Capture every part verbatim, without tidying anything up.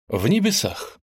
В небесах.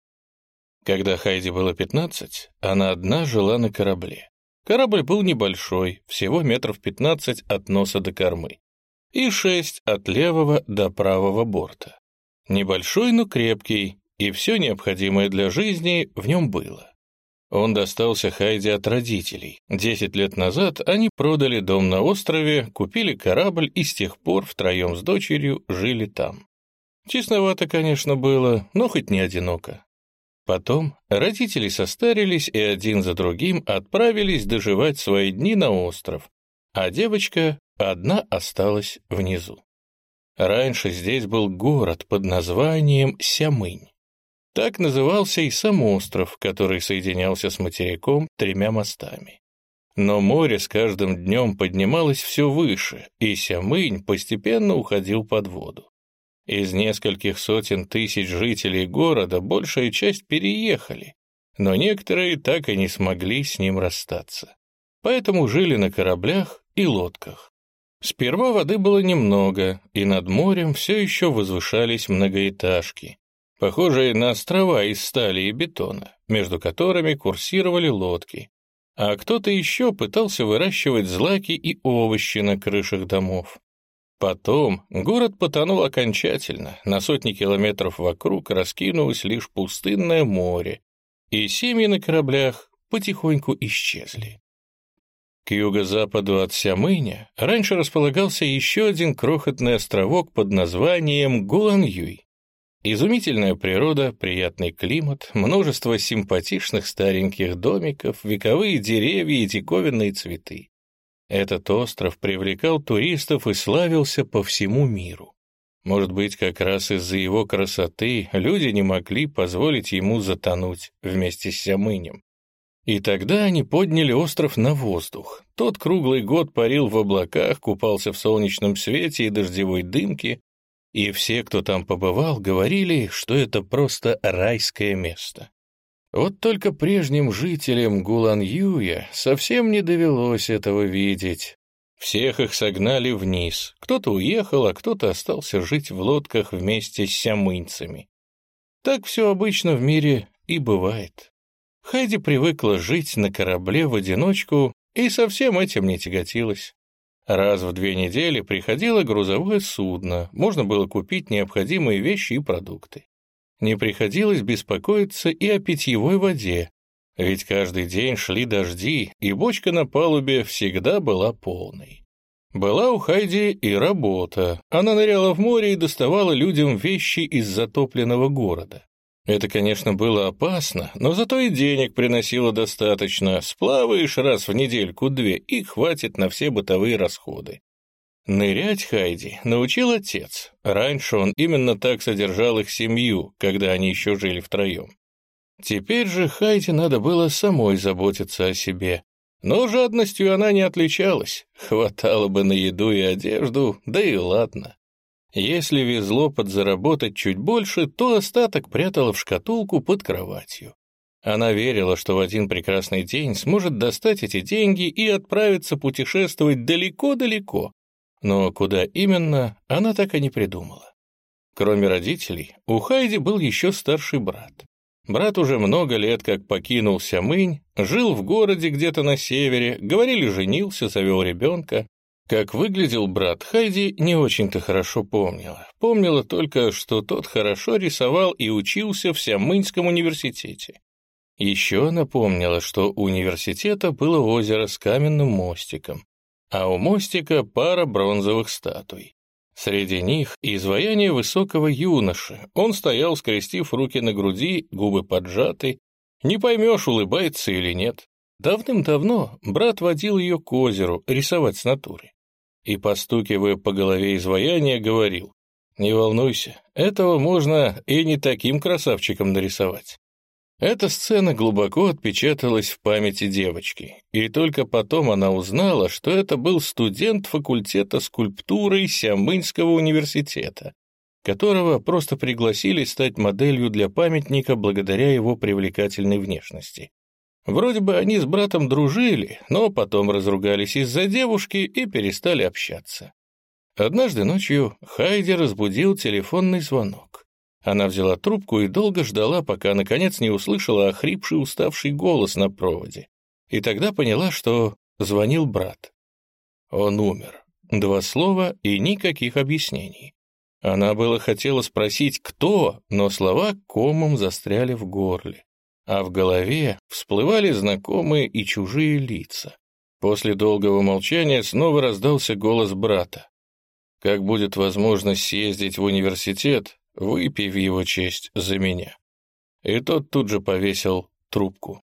Когда Хайди было пятнадцать, она одна жила на корабле. Корабль был небольшой, всего метров пятнадцать от носа до кормы, и шесть от левого до правого борта. Небольшой, но крепкий, и все необходимое для жизни в нем было. Он достался Хайди от родителей. Десять лет назад они продали дом на острове, купили корабль и с тех пор втроем с дочерью жили там. Тесновато, конечно, было, но хоть не одиноко. Потом родители состарились и один за другим отправились доживать свои дни на остров, а девочка одна осталась внизу. Раньше здесь был город под названием Сямынь. Так назывался и сам остров, который соединялся с материком тремя мостами. Но море с каждым днем поднималось все выше, и Сямынь постепенно уходил под воду. Из нескольких сотен тысяч жителей города большая часть переехали, но некоторые так и не смогли с ним расстаться. Поэтому жили на кораблях и лодках. Сперва воды было немного, и над морем все еще возвышались многоэтажки, похожие на острова из стали и бетона, между которыми курсировали лодки, а кто-то еще пытался выращивать злаки и овощи на крышах домов. Потом город потонул окончательно, на сотни километров вокруг раскинулось лишь пустынное море, и семьи на кораблях потихоньку исчезли. К юго-западу от Сямыня раньше располагался еще один крохотный островок под названием Гуланъюй. Изумительная природа, приятный климат, множество симпатичных стареньких домиков, вековые деревья и диковинные цветы. Этот остров привлекал туристов и славился по всему миру. Может быть, как раз из-за его красоты люди не могли позволить ему затонуть вместе с Сямынем. И тогда они подняли остров на воздух. Тот круглый год парил в облаках, купался в солнечном свете и дождевой дымке, и все, кто там побывал, говорили, что это просто райское место. Вот только прежним жителям Гуланъюя совсем не довелось этого видеть. Всех их согнали вниз. Кто-то уехал, а кто-то остался жить в лодках вместе с сямыньцами. Так все обычно в мире и бывает. Хайди привыкла жить на корабле в одиночку и совсем этим не тяготилась. Раз в две недели приходило грузовое судно, можно было купить необходимые вещи и продукты. Не приходилось беспокоиться и о питьевой воде, ведь каждый день шли дожди, и бочка на палубе всегда была полной. Была у Хайди и работа. Она ныряла в море и доставала людям вещи из затопленного города. Это, конечно, было опасно, но зато и денег приносило достаточно. Сплаваешь раз в недельку-две, и хватит на все бытовые расходы. Нырять Хайди научил отец. Раньше он именно так содержал их семью, когда они еще жили втроем. Теперь же Хайди надо было самой заботиться о себе. Но жадностью она не отличалась. Хватало бы на еду и одежду, да и ладно. Если везло подзаработать чуть больше, то остаток прятала в шкатулку под кроватью. Она верила, что в один прекрасный день сможет достать эти деньги и отправиться путешествовать далеко-далеко. Но куда именно, она так и не придумала. Кроме родителей, у Хайди был еще старший брат. Брат уже много лет как покинул Сямынь, жил в городе где-то на севере, говорили, женился, завел ребенка. Как выглядел брат, Хайди не очень-то хорошо помнила. Помнила только, что тот хорошо рисовал и учился в Сямыньском университете. Еще она помнила, что у университета было озеро с каменным мостиком, а у мостика пара бронзовых статуй. Среди них изваяние высокого юноши. Он стоял, скрестив руки на груди, губы поджаты. Не поймешь, улыбается или нет. Давным-давно брат водил ее к озеру рисовать с натуры. И, постукивая по голове изваяния, говорил: «Не волнуйся, этого можно и не таким красавчиком нарисовать». Эта сцена глубоко отпечаталась в памяти девочки, и только потом она узнала, что это был студент факультета скульптуры Сямыньского университета, которого просто пригласили стать моделью для памятника благодаря его привлекательной внешности. Вроде бы они с братом дружили, но потом разругались из-за девушки и перестали общаться. Однажды ночью Хайди разбудил телефонный звонок. Она взяла трубку и долго ждала, пока, наконец, не услышала охрипший, уставший голос на проводе. И тогда поняла, что звонил брат. Он умер. Два слова и никаких объяснений. Она было хотела спросить, кто, но слова комом застряли в горле, а в голове всплывали знакомые и чужие лица. После долгого молчания снова раздался голос брата. «Как будет возможность съездить в университет, выпей в его честь за меня». И тот тут же повесил трубку.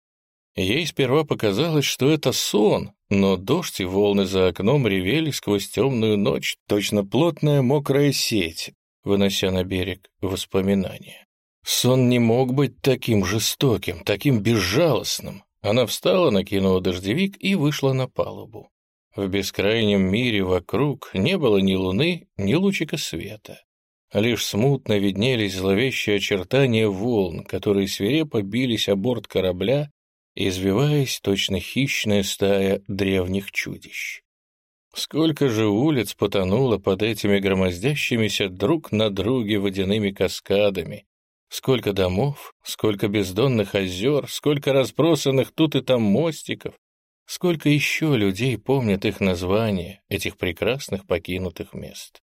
Ей сперва показалось, что это сон, но дождь и волны за окном ревели сквозь темную ночь, точно плотная мокрая сеть, вынося на берег воспоминания. Сон не мог быть таким жестоким, таким безжалостным. Она встала, накинула дождевик и вышла на палубу. В бескрайнем мире вокруг не было ни луны, ни лучика света. Лишь смутно виднелись зловещие очертания волн, которые свирепо бились о борт корабля, извиваясь точно хищная стая древних чудищ. Сколько же улиц потонуло под этими громоздящимися друг на друге водяными каскадами, сколько домов, сколько бездонных озер, сколько разбросанных тут и там мостиков, сколько еще людей помнят их названия, этих прекрасных покинутых мест.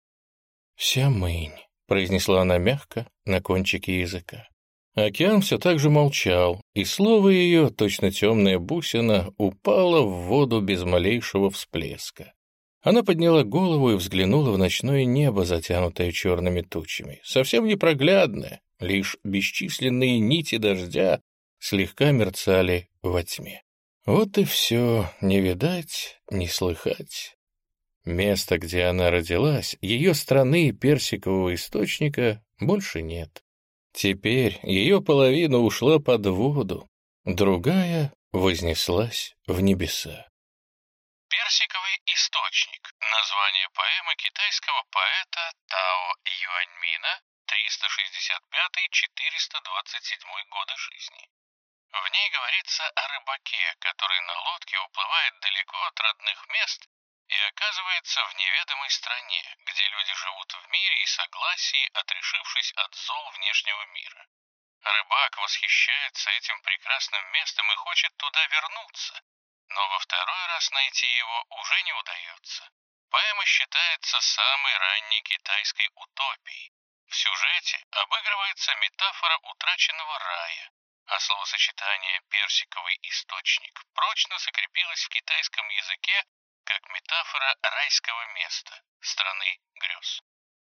«Сямынь», — произнесла она мягко на кончике языка. Океан все так же молчал, и слово ее, точно темная бусина, упало в воду без малейшего всплеска. Она подняла голову и взглянула в ночное небо, затянутое черными тучами, совсем непроглядное, лишь бесчисленные нити дождя слегка мерцали во тьме. Вот и все, не видать, не слыхать. Место, где она родилась, ее страны и персикового источника больше нет. Теперь ее половина ушла под воду, другая вознеслась в небеса. Персиковый источник — название поэмы китайского поэта Тао Юаньмина триста шестьдесят пятый — четыреста двадцать седьмой годы жизни. В ней говорится о рыбаке, который на лодке уплывает далеко от родных мест и оказывается в неведомой стране, где люди живут в мире и согласии, отрешившись от зол внешнего мира. Рыбак восхищается этим прекрасным местом и хочет туда вернуться, но во второй раз найти его уже не удается. Поэма считается самой ранней китайской утопией. В сюжете обыгрывается метафора утраченного рая, а словосочетание «персиковый источник» прочно закрепилось в китайском языке как метафора райского места, страны грез.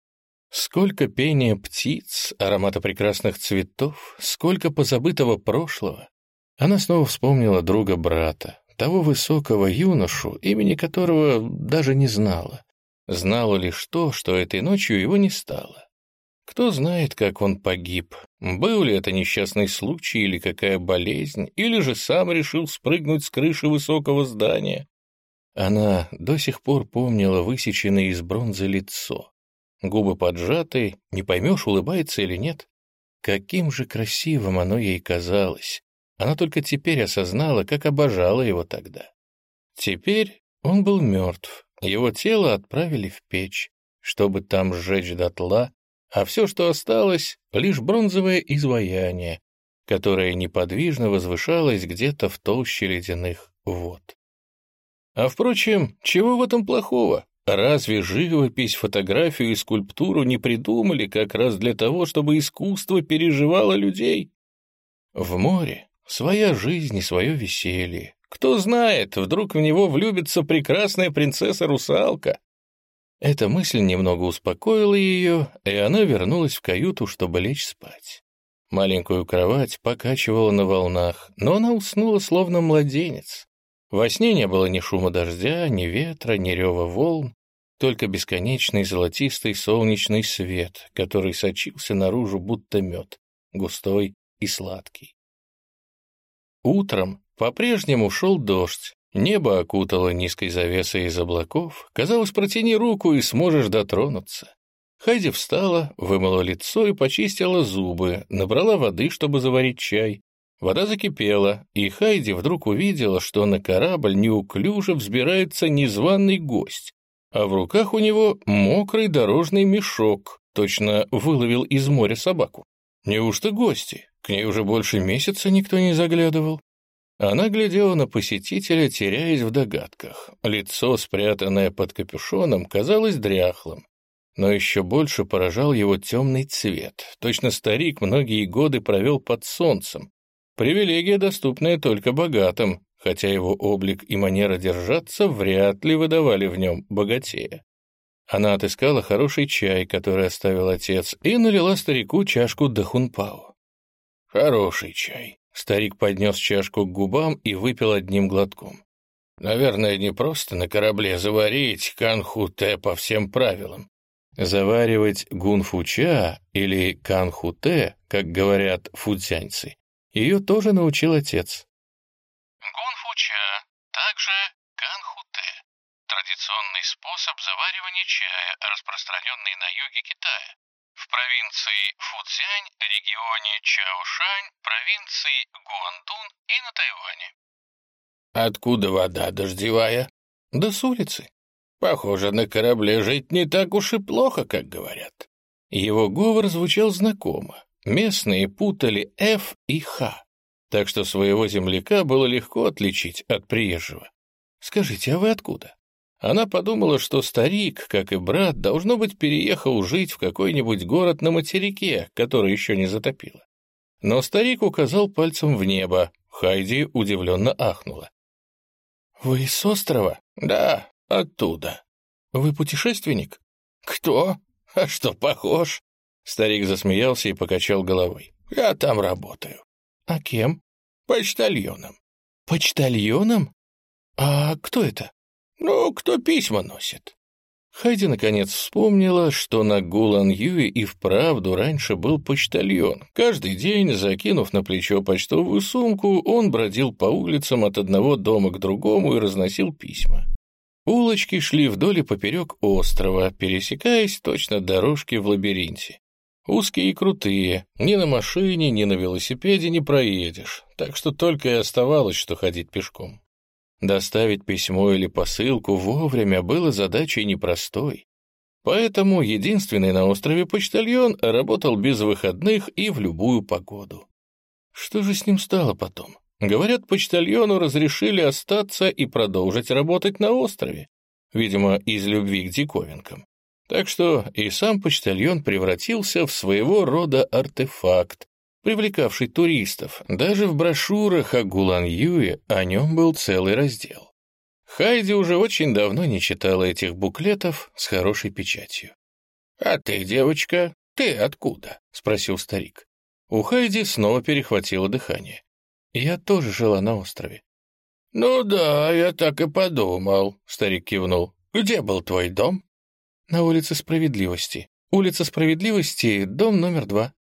Сколько пения птиц, аромата прекрасных цветов, сколько позабытого прошлого. Она снова вспомнила друга брата, того высокого юношу, имени которого даже не знала. Знала лишь то, что этой ночью его не стало. Кто знает, как он погиб, был ли это несчастный случай или какая болезнь, или же сам решил спрыгнуть с крыши высокого здания. Она до сих пор помнила высеченное из бронзы лицо. Губы поджаты, не поймешь, улыбается или нет. Каким же красивым оно ей казалось. Она только теперь осознала, как обожала его тогда. Теперь он был мертв, его тело отправили в печь, чтобы там сжечь дотла, а все, что осталось, лишь бронзовое изваяние, которое неподвижно возвышалось где-то в толще ледяных вод. А впрочем, чего в этом плохого? Разве живопись, фотографию и скульптуру не придумали как раз для того, чтобы искусство переживало людей? В море своя жизнь и свое веселье. Кто знает, вдруг в него влюбится прекрасная принцесса-русалка. Эта мысль немного успокоила ее, и она вернулась в каюту, чтобы лечь спать. Маленькую кровать покачивала на волнах, но она уснула словно младенец. Во сне не было ни шума дождя, ни ветра, ни рева волн, только бесконечный золотистый солнечный свет, который сочился наружу будто мед, густой и сладкий. Утром по-прежнему шел дождь, небо окутало низкой завесой из облаков, казалось, протяни руку и сможешь дотронуться. Хайди встала, вымыла лицо и почистила зубы, набрала воды, чтобы заварить чай. Вода закипела, и Хайди вдруг увидела, что на корабль неуклюже взбирается незваный гость, а в руках у него мокрый дорожный мешок. точно выловил из моря собаку. Неужто гости? К ней уже больше месяца никто не заглядывал. Она глядела на посетителя, теряясь в догадках. Лицо, спрятанное под капюшоном, казалось дряхлым. Но еще больше поражал его темный цвет. Точно старик многие годы провел под солнцем. Привилегия, доступная только богатым, хотя его облик и манера держаться вряд ли выдавали в нем богатея. Она отыскала хороший чай, который оставил отец, и налила старику чашку дахунпао. «Хороший чай». Старик поднес чашку к губам и выпил одним глотком. «Наверное, не просто на корабле заварить канху-те по всем правилам». Заваривать гунфу-ча или канху-те, как говорят фудзяньцы, ее тоже научил отец. Гунфу-ча, также канху-те. Традиционный способ заваривания чая, распространенный на юге Китая. В провинции Фуцзянь, регионе Чаошань, провинции Гуандун и на Тайване. Откуда вода дождевая? Да с улицы. Похоже, на корабле жить не так уж и плохо, как говорят. Его говор звучал знакомо. Местные путали «Ф» и «Х», так что своего земляка было легко отличить от приезжего. «Скажите, а вы откуда?» Она подумала, что старик, как и брат, должно быть, переехал жить в какой-нибудь город на материке, который еще не затопило. Но старик указал пальцем в небо. Хайди удивленно ахнула. «Вы с острова?» «Да, оттуда». «Вы путешественник?» «Кто? А что, похож?» Старик засмеялся и покачал головой. «Я там работаю». «А кем?» «Почтальоном». «Почтальоном? А кто это?» «Ну, кто письма носит». Хайди наконец вспомнила, что на Гулан-Юе и вправду раньше был почтальон. Каждый день, закинув на плечо почтовую сумку, он бродил по улицам от одного дома к другому и разносил письма. Улочки шли вдоль и поперек острова, пересекаясь точно дорожки в лабиринте. Узкие и крутые, ни на машине, ни на велосипеде не проедешь, так что только и оставалось, что ходить пешком. Доставить письмо или посылку вовремя было задачей непростой. Поэтому единственный на острове почтальон работал без выходных и в любую погоду. Что же с ним стало потом? Говорят, почтальону разрешили остаться и продолжить работать на острове, видимо, из любви к диковинкам. Так что и сам почтальон превратился в своего рода артефакт, привлекавший туристов. Даже в брошюрах о Гулан-Юе о нем был целый раздел. Хайди уже очень давно не читала этих буклетов с хорошей печатью. «А ты, девочка, ты откуда?» — спросил старик. У Хайди снова перехватило дыхание. «Я тоже жила на острове». «Ну да, я так и подумал», — старик кивнул. «Где был твой дом?» «На улице Справедливости. Улица Справедливости, дом номер два».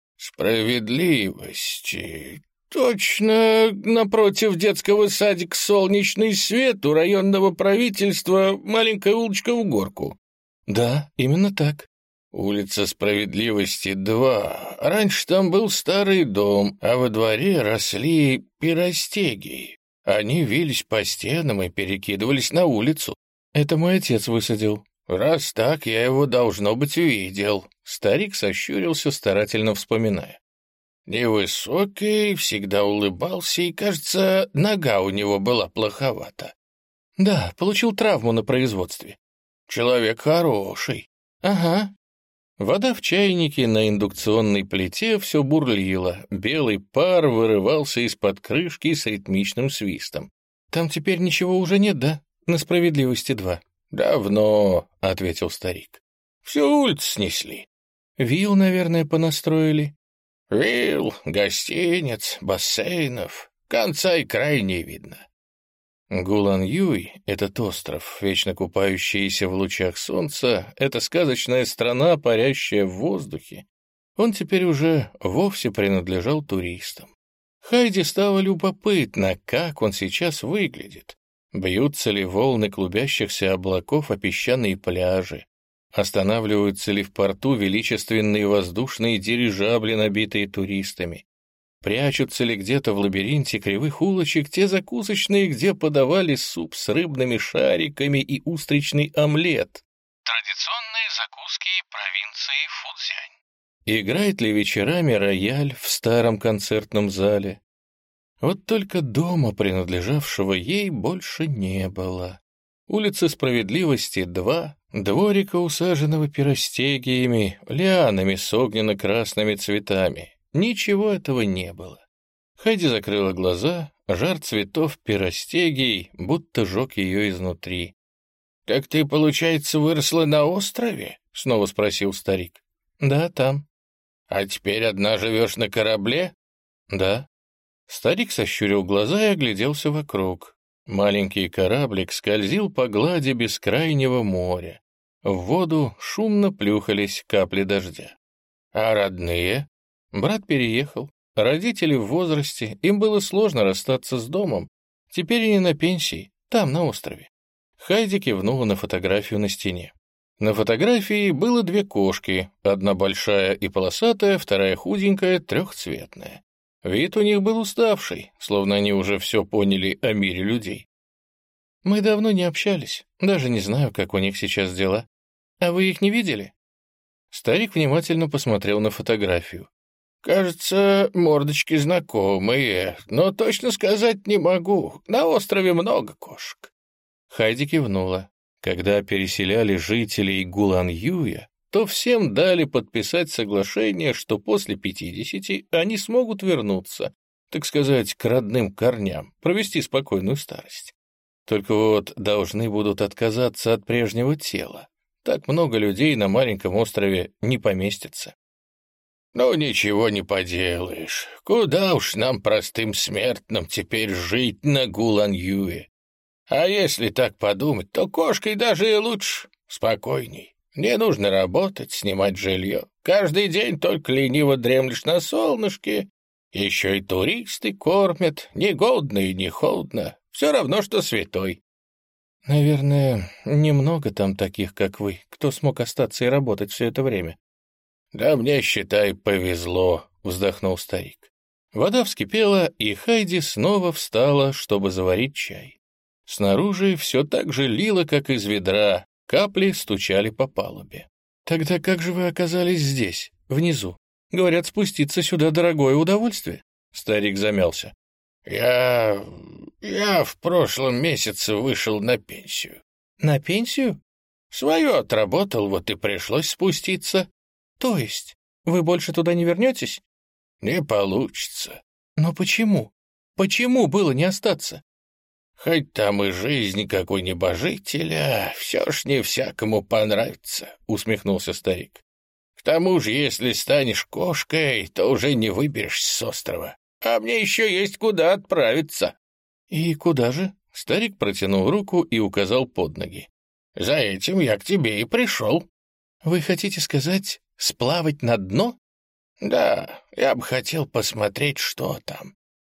«Справедливости. Точно, напротив детского садика «Солнечный свет» у районного правительства маленькая улочка в горку». «Да, именно так». «Улица Справедливости, два. Раньше там был старый дом, а во дворе росли пиростегии. Они вились по стенам и перекидывались на улицу. Это мой отец высадил». «Раз так, я его, должно быть, видел». Старик сощурился, старательно вспоминая. Невысокий, всегда улыбался, и, кажется, нога у него была плоховата. «Да, получил травму на производстве». «Человек хороший». «Ага». Вода в чайнике на индукционной плите все бурлила, белый пар вырывался из-под крышки с ритмичным свистом. «Там теперь ничего уже нет, да? На Справедливости два». «Давно», — ответил старик. «Всю улицу снесли». «Вилл, наверное, понастроили». «Вилл, гостиниц, бассейнов. Конца и края не видно». Гулан-Юй, этот остров, вечно купающийся в лучах солнца, эта сказочная страна, парящая в воздухе, он теперь уже вовсе принадлежал туристам. Хайди стало любопытно, как он сейчас выглядит. Бьются ли волны клубящихся облаков о песчаные пляжи? Останавливаются ли в порту величественные воздушные дирижабли, набитые туристами? Прячутся ли где-то в лабиринте кривых улочек те закусочные, где подавали суп с рыбными шариками и устричный омлет? Традиционные закуски провинции играет ли вечерами рояль в старом концертном зале. Вот только дома, принадлежавшего ей, больше не было. Улица Справедливости, два, дворика, усаженного пиростегиями, лианами с огненно-красными цветами. Ничего этого не было. Хайди закрыла глаза, жар цветов пиростегий будто жег ее изнутри. — Так ты, получается, выросла на острове? — снова спросил старик. — Да, там. — А теперь одна живешь на корабле? — Да. Старик сощурил глаза и огляделся вокруг. Маленький кораблик скользил по глади бескрайнего моря. В воду шумно плюхались капли дождя. — А родные? Брат переехал. Родители в возрасте, им было сложно расстаться с домом. Теперь они на пенсии, там, на острове. Хайди кивнула на фотографию на стене. На фотографии было две кошки, одна большая и полосатая, вторая худенькая, трехцветная. Вид у них был уставший, словно они уже все поняли о мире людей. Мы давно не общались, даже не знаю, как у них сейчас дела. А вы их не видели? Старик внимательно посмотрел на фотографию. Кажется, мордочки знакомые, но точно сказать не могу. На острове много кошек. Хайди кивнула. Когда переселяли жителей Гулан-Юя, то всем дали подписать соглашение, что после пятидесяти они смогут вернуться, так сказать, к родным корням, провести спокойную старость. Только вот должны будут отказаться от прежнего тела. Так много людей на маленьком острове не поместится. «Ну, ничего не поделаешь. Куда уж нам, простым смертным, теперь жить на Гулан-Юе? А если так подумать, то кошкой даже и лучше, спокойней. Не нужно работать, снимать жилье. Каждый день только лениво дремлешь на солнышке. Еще и туристы кормят, ни голодно и ни холодно. Все равно, что святой». «Наверное, немного там таких, как вы, кто смог остаться и работать все это время». «Да мне, считай, повезло», — вздохнул старик. Вода вскипела, и Хайди снова встала, чтобы заварить чай. Снаружи все так же лило, как из ведра, капли стучали по палубе. «Тогда как же вы оказались здесь, внизу? Говорят, спуститься сюда дорогое удовольствие». Старик замялся. «Я... я в прошлом месяце вышел на пенсию». «На пенсию?» «Свое отработал, вот и пришлось спуститься». «То есть вы больше туда не вернетесь?» «Не получится». «Но почему? Почему было не остаться?» «Хоть там и жизнь, как у небожителя, все ж не всякому понравится», — усмехнулся старик. «К тому же, если станешь кошкой, то уже не выберешься с острова. А мне еще есть куда отправиться». «И куда же?» — старик протянул руку и указал под ноги. «За этим я к тебе и пришел». «Вы хотите сказать, сплавать на дно?» «Да, я бы хотел посмотреть, что там».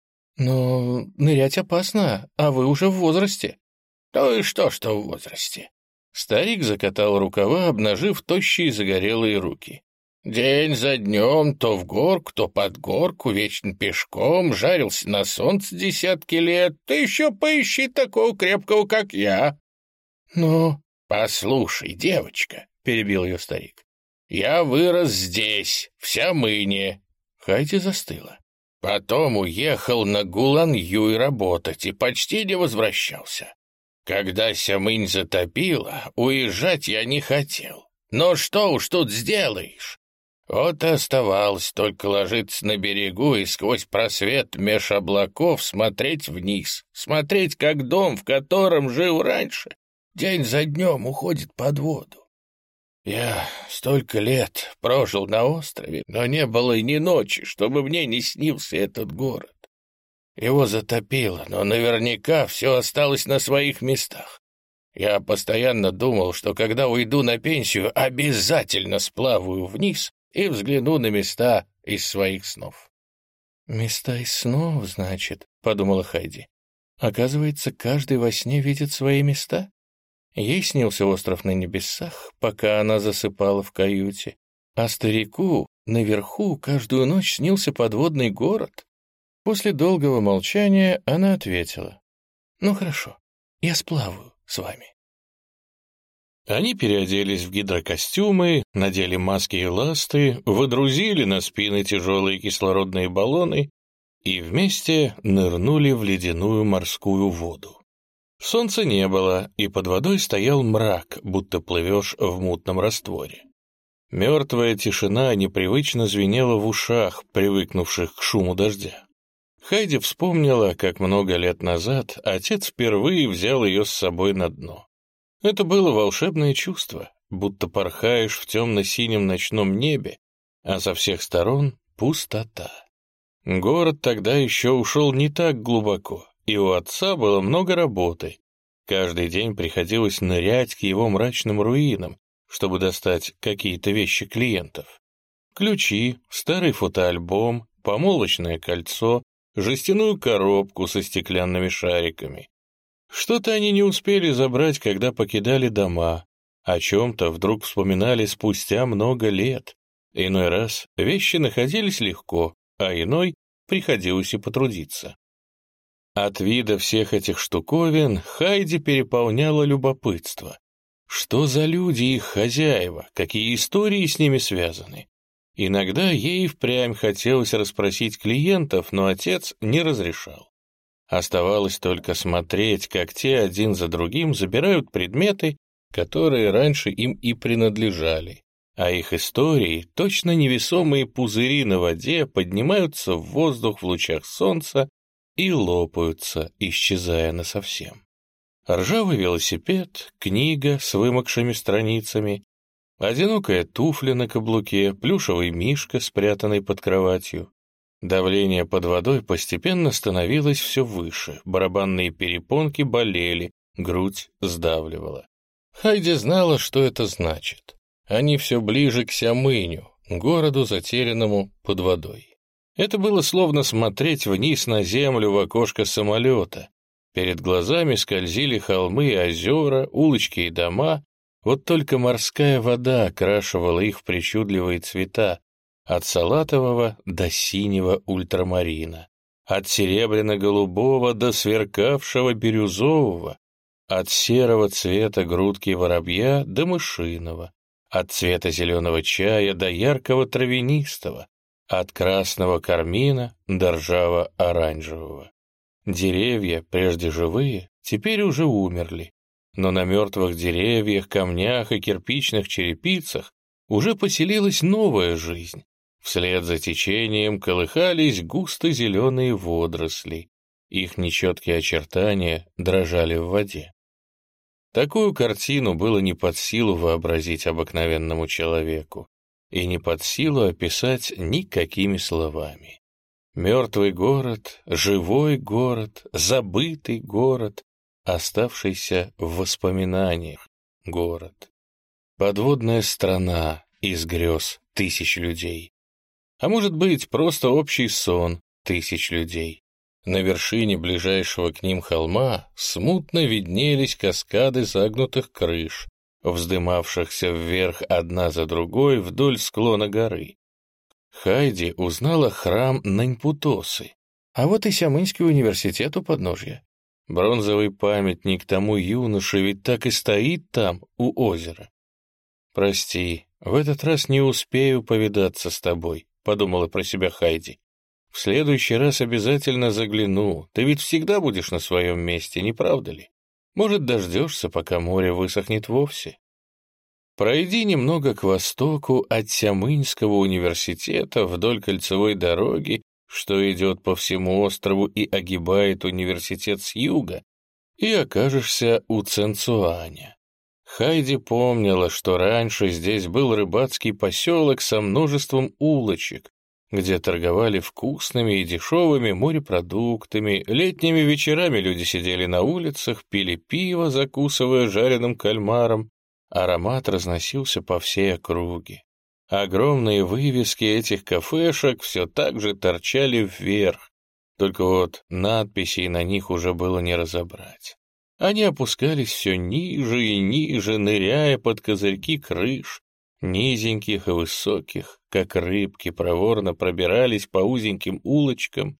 «Но нырять опасно, а вы уже в возрасте». «Ну и что, что в возрасте?» Старик закатал рукава, обнажив тощие загорелые руки. «День за днем, то в горку, то под горку, вечно пешком, жарился на солнце десятки лет. Ты еще поищи такого крепкого, как я». «Но...» «Послушай, девочка», — перебил ее старик, — «я вырос здесь, в Сямыне». Хайди застыла. Потом уехал на Гулан-Юй работать и почти не возвращался. Когда Сямынь затопило, уезжать я не хотел. Но что уж тут сделаешь? Вот и оставалось только ложиться на берегу и сквозь просвет меж облаков смотреть вниз, смотреть, как дом, в котором жил раньше, день за днем уходит под воду. Я столько лет прожил на острове, но не было и ни ночи, чтобы мне не снился этот город. Его затопило, но наверняка все осталось на своих местах. Я постоянно думал, что когда уйду на пенсию, обязательно сплаваю вниз и взгляну на места из своих снов. «Места из снов, значит», — подумала Хайди. «Оказывается, каждый во сне видит свои места?» Ей снился остров на небесах, пока она засыпала в каюте, а старику наверху каждую ночь снился подводный город. После долгого молчания она ответила: «Ну хорошо, я сплаваю с вами». Они переоделись в гидрокостюмы, надели маски и ласты, выдрузили на спины тяжелые кислородные баллоны и вместе нырнули в ледяную морскую воду. Солнца не было, и под водой стоял мрак, будто плывешь в мутном растворе. Мертвая тишина непривычно звенела в ушах, привыкнувших к шуму дождя. Хайди вспомнила, как много лет назад отец впервые взял ее с собой на дно. Это было волшебное чувство, будто порхаешь в темно-синем ночном небе, а со всех сторон пустота. Город тогда еще ушел не так глубоко, и у отца было много работы. Каждый день приходилось нырять к его мрачным руинам, чтобы достать какие-то вещи клиентов. Ключи, старый фотоальбом, помолвочное кольцо, жестяную коробку со стеклянными шариками. Что-то они не успели забрать, когда покидали дома, о чем-то вдруг вспоминали спустя много лет. Иной раз вещи находились легко, а иной приходилось и потрудиться. От вида всех этих штуковин Хайди переполняло любопытство. Что за люди их хозяева, какие истории с ними связаны? Иногда ей впрямь хотелось расспросить клиентов, но отец не разрешал. Оставалось только смотреть, как те один за другим забирают предметы, которые раньше им и принадлежали, а их истории, точно невесомые пузыри на воде, поднимаются в воздух в лучах солнца и лопаются, исчезая насовсем. Ржавый велосипед, книга с вымокшими страницами, одинокая туфля на каблуке, плюшевый мишка, спрятанный под кроватью. Давление под водой постепенно становилось все выше, барабанные перепонки болели, грудь сдавливала. Хайди знала, что это значит. Они все ближе к Сямыню, городу, затерянному под водой. Это было словно смотреть вниз на землю в окошко самолета. Перед глазами скользили холмы и озера, улочки и дома, вот только морская вода окрашивала их в причудливые цвета, от салатового до синего ультрамарина, от серебряно-голубого до сверкавшего бирюзового, от серого цвета грудки воробья до мышиного, от цвета зеленого чая до яркого травянистого, от красного кармина до ржаво-оранжевого. Деревья, прежде живые, теперь уже умерли, но на мертвых деревьях, камнях и кирпичных черепицах уже поселилась новая жизнь. Вслед за течением колыхались густо-зеленые водоросли. Их нечеткие очертания дрожали в воде. Такую картину было не под силу вообразить обыкновенному человеку и не под силу описать никакими словами. Мертвый город, живой город, забытый город, оставшийся в воспоминаниях город. Подводная страна из грез тысяч людей. А может быть, просто общий сон тысяч людей. На вершине ближайшего к ним холма смутно виднелись каскады загнутых крыш, вздымавшихся вверх одна за другой вдоль склона горы. Хайди узнала храм Наньпутосы, а вот и Сямынский университет у подножья. Бронзовый памятник тому юноше ведь так и стоит там, у озера. «Прости, в этот раз не успею повидаться с тобой», — подумала про себя Хайди. «В следующий раз обязательно загляну, ты ведь всегда будешь на своем месте, не правда ли? Может, дождешься, пока море высохнет вовсе?» Пройди немного к востоку от Сямынского университета вдоль кольцевой дороги, что идет по всему острову и огибает университет с юга, и окажешься у Цэнцуаня. Хайди помнила, что раньше здесь был рыбацкий поселок со множеством улочек, где торговали вкусными и дешевыми морепродуктами, летними вечерами люди сидели на улицах, пили пиво, закусывая жареным кальмаром. Аромат разносился по всей округе. Огромные вывески этих кафешек все так же торчали вверх, только вот надписей на них уже было не разобрать. Они опускались все ниже и ниже, ныряя под козырьки крыш, низеньких и высоких, как рыбки, проворно пробирались по узеньким улочкам.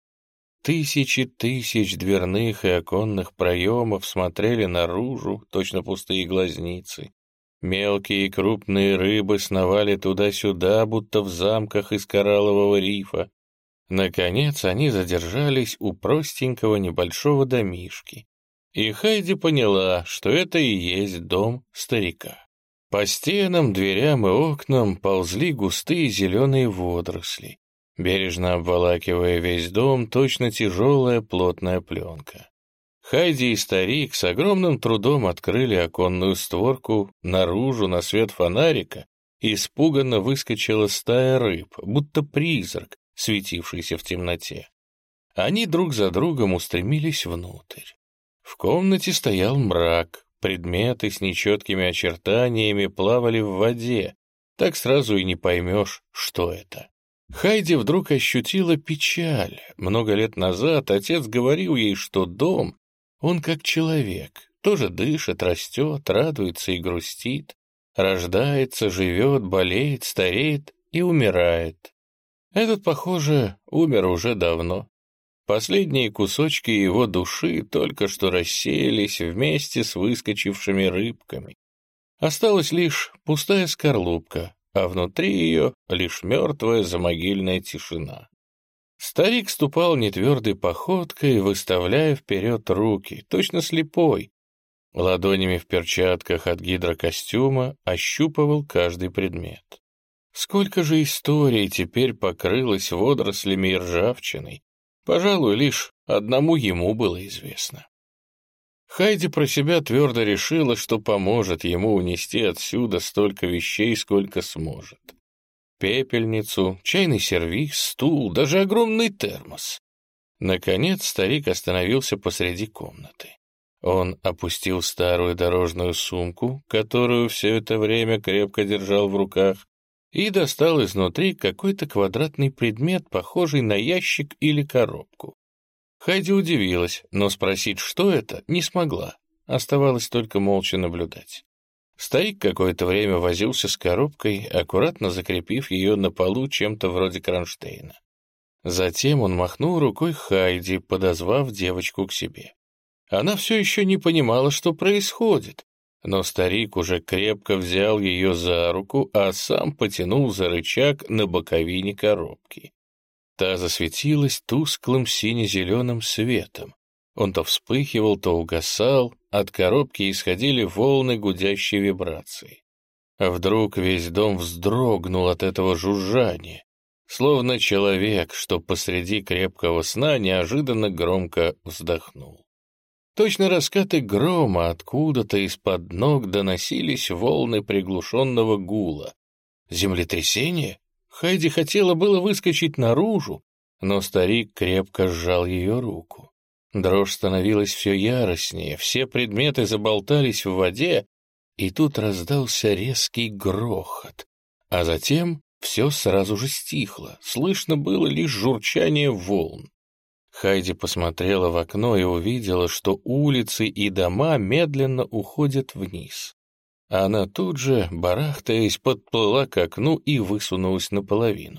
Тысячи тысяч дверных и оконных проемов смотрели наружу, точно пустые глазницы. Мелкие и крупные рыбы сновали туда-сюда, будто в замках из кораллового рифа. Наконец они задержались у простенького небольшого домишки, и Хайди поняла, что это и есть дом старика. По стенам, дверям и окнам ползли густые зеленые водоросли, бережно обволакивая весь дом, точно тяжелая плотная пленка. Хайди и старик с огромным трудом открыли оконную створку. Наружу, на свет фонарика, испуганно выскочила стая рыб, будто призрак, светившийся в темноте. Они друг за другом устремились внутрь. В комнате стоял мрак, предметы с нечеткими очертаниями плавали в воде, так сразу и не поймешь, что это. Хайди вдруг ощутила печаль. Много лет назад отец говорил ей, что дом, он как человек, тоже дышит, растет, радуется и грустит, рождается, живет, болеет, стареет и умирает. Этот, похоже, умер уже давно. Последние кусочки его души только что рассеялись вместе с выскочившими рыбками. Осталась лишь пустая скорлупка, а внутри ее лишь мертвая замогильная тишина. Старик ступал нетвердой походкой, выставляя вперед руки, точно слепой. Ладонями в перчатках от гидрокостюма ощупывал каждый предмет. Сколько же историй теперь покрылось водорослями и ржавчиной, пожалуй, лишь одному ему было известно. Хайди про себя твердо решила, что поможет ему унести отсюда столько вещей, сколько сможет. Пепельницу, чайный сервиз, стул, даже огромный термос. Наконец старик остановился посреди комнаты. Он опустил старую дорожную сумку, которую все это время крепко держал в руках, и достал изнутри какой-то квадратный предмет, похожий на ящик или коробку. Хайди удивилась, но спросить, что это, не смогла. Оставалось только молча наблюдать. Старик какое-то время возился с коробкой, аккуратно закрепив ее на полу чем-то вроде кронштейна. Затем он махнул рукой Хайди, подозвав девочку к себе. Она все еще не понимала, что происходит, но старик уже крепко взял ее за руку, а сам потянул за рычаг на боковине коробки. Та засветилась тусклым сине-зеленым светом. Он то вспыхивал, то угасал, от коробки исходили волны гудящей вибрации. А вдруг весь дом вздрогнул от этого жужжания, словно человек, что посреди крепкого сна неожиданно громко вздохнул. Точно раскаты грома откуда-то из-под ног доносились волны приглушенного гула. Землетрясение? Хайди хотела было выскочить наружу, но старик крепко сжал ее руку. Дрожь становилась все яростнее, все предметы заболтались в воде, и тут раздался резкий грохот, а затем все сразу же стихло, слышно было лишь журчание волн. Хайди посмотрела в окно и увидела, что улицы и дома медленно уходят вниз. Она тут же, барахтаясь, подплыла к окну и высунулась наполовину.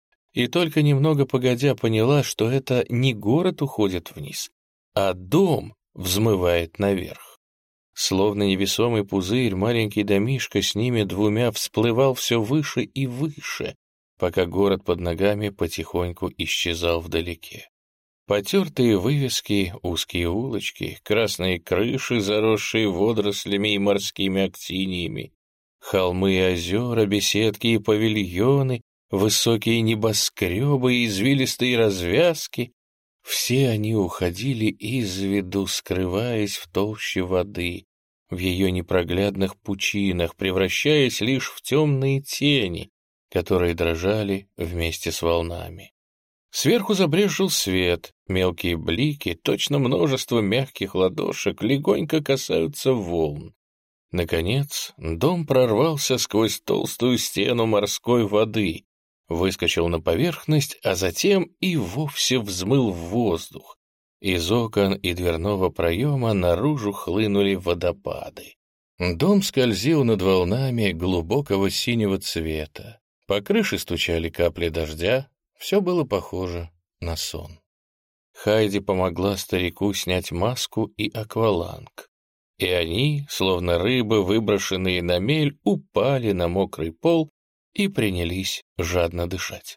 И только немного погодя поняла, что это не город уходит вниз, а дом взмывает наверх. Словно невесомый пузырь, маленький домишко с ними двумя всплывал все выше и выше, пока город под ногами потихоньку исчезал вдалеке. Потертые вывески, узкие улочки, красные крыши, заросшие водорослями и морскими актиниями, холмы и озера, беседки и павильоны, высокие небоскребы и извилистые развязки — все они уходили из виду, скрываясь в толще воды, в ее непроглядных пучинах, превращаясь лишь в темные тени, которые дрожали вместе с волнами. Сверху забрезжил свет, мелкие блики, точно множество мягких ладошек, легонько касаются волн. Наконец, дом прорвался сквозь толстую стену морской воды, выскочил на поверхность, а затем и вовсе взмыл в воздух. Из окон и дверного проема наружу хлынули водопады. Дом скользил над волнами глубокого синего цвета. По крыше стучали капли дождя. Все было похоже на сон. Хайди помогла старику снять маску и акваланг. И они, словно рыбы, выброшенные на мель, упали на мокрый пол и принялись жадно дышать.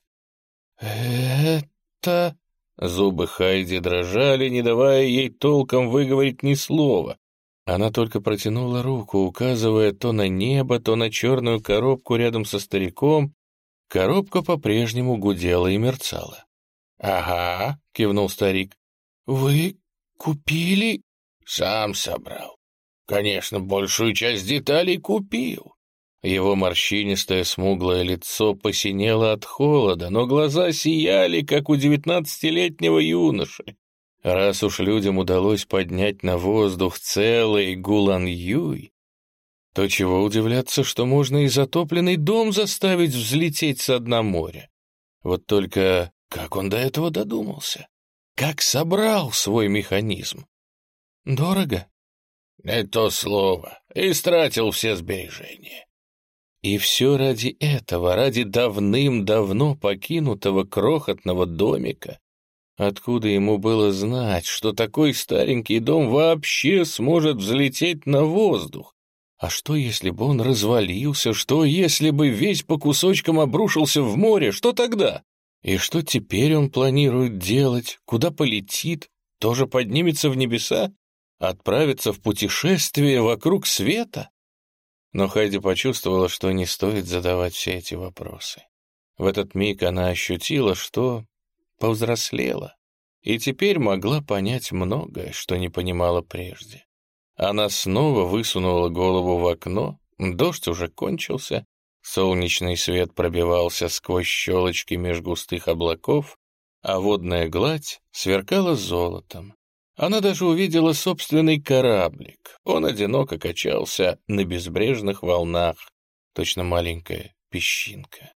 «Это...» Зубы Хайди дрожали, не давая ей толком выговорить ни слова. Она только протянула руку, указывая то на небо, то на черную коробку рядом со стариком. Коробка по-прежнему гудела и мерцала. «Ага», — кивнул старик. «Вы купили?» «Сам собрал. Конечно, большую часть деталей купил». Его морщинистое смуглое лицо посинело от холода, но глаза сияли, как у девятнадцатилетнего юноши. Раз уж людям удалось поднять на воздух целый Гулан-Юй, то чего удивляться, что можно и затопленный дом заставить взлететь со дна моря. Вот только как он до этого додумался? Как собрал свой механизм? Дорого? Не то слово. Истратил все сбережения. И все ради этого, ради давным-давно покинутого крохотного домика. Откуда ему было знать, что такой старенький дом вообще сможет взлететь на воздух? А что, если бы он развалился? Что, если бы весь по кусочкам обрушился в море? Что тогда? И что теперь он планирует делать? Куда полетит? Тоже поднимется в небеса? Отправится в путешествие вокруг света? Но Хайди почувствовала, что не стоит задавать все эти вопросы. В этот миг она ощутила, что повзрослела, и теперь могла понять многое, что не понимала прежде. Она снова высунула голову в окно, дождь уже кончился, солнечный свет пробивался сквозь щелочки меж густых облаков, а водная гладь сверкала золотом. Она даже увидела собственный кораблик. Он одиноко качался на безбрежных волнах, точно маленькая песчинка.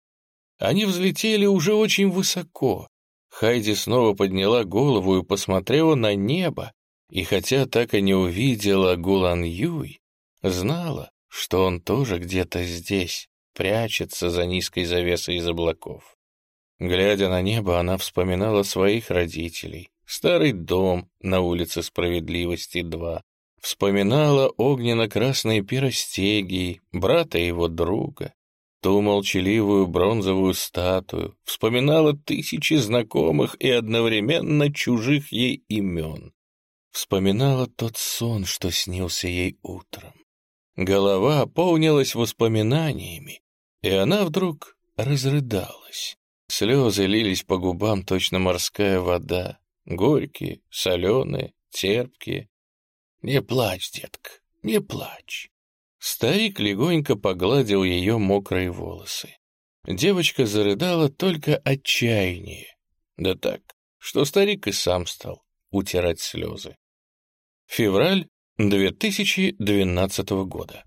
Они взлетели уже очень высоко. Хайди снова подняла голову и посмотрела на небо, и хотя так и не увидела Гулан-Юй, знала, что он тоже где-то здесь, прячется за низкой завесой из облаков. Глядя на небо, она вспоминала своих родителей, старый дом на улице Справедливости два, вспоминала огненно-красные пиростегии, брата и его друга, ту молчаливую бронзовую статую, вспоминала тысячи знакомых и одновременно чужих ей имен. Вспоминала тот сон, что снился ей утром. Голова полнилась воспоминаниями, и она вдруг разрыдалась. Слезы лились по губам, точно морская вода, горькие, соленые, терпкие. «Не плачь, детка, не плачь». Старик легонько погладил ее мокрые волосы. Девочка зарыдала только отчаяние. Да так, что старик и сам стал утирать слезы. Февраль две тысячи двенадцатого года.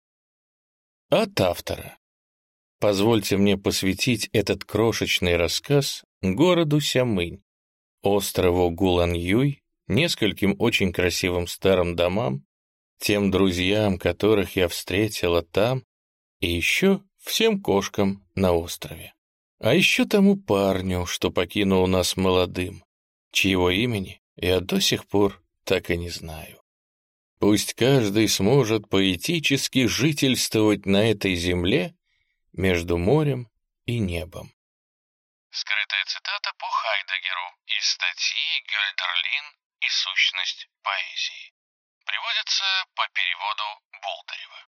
От автора. Позвольте мне посвятить этот крошечный рассказ городу Сямынь, острову Гулан-Юй, нескольким очень красивым старым домам, тем друзьям, которых я встретила там, и еще всем кошкам на острове. А еще тому парню, что покинул нас молодым, чьего имени я до сих пор так и не знаю. Пусть каждый сможет поэтически жительствовать на этой земле между морем и небом. Скрытая цитата по Хайдеггеру из статьи «Гёльдерлин и сущность поэзии». Приводится по переводу Болдырева.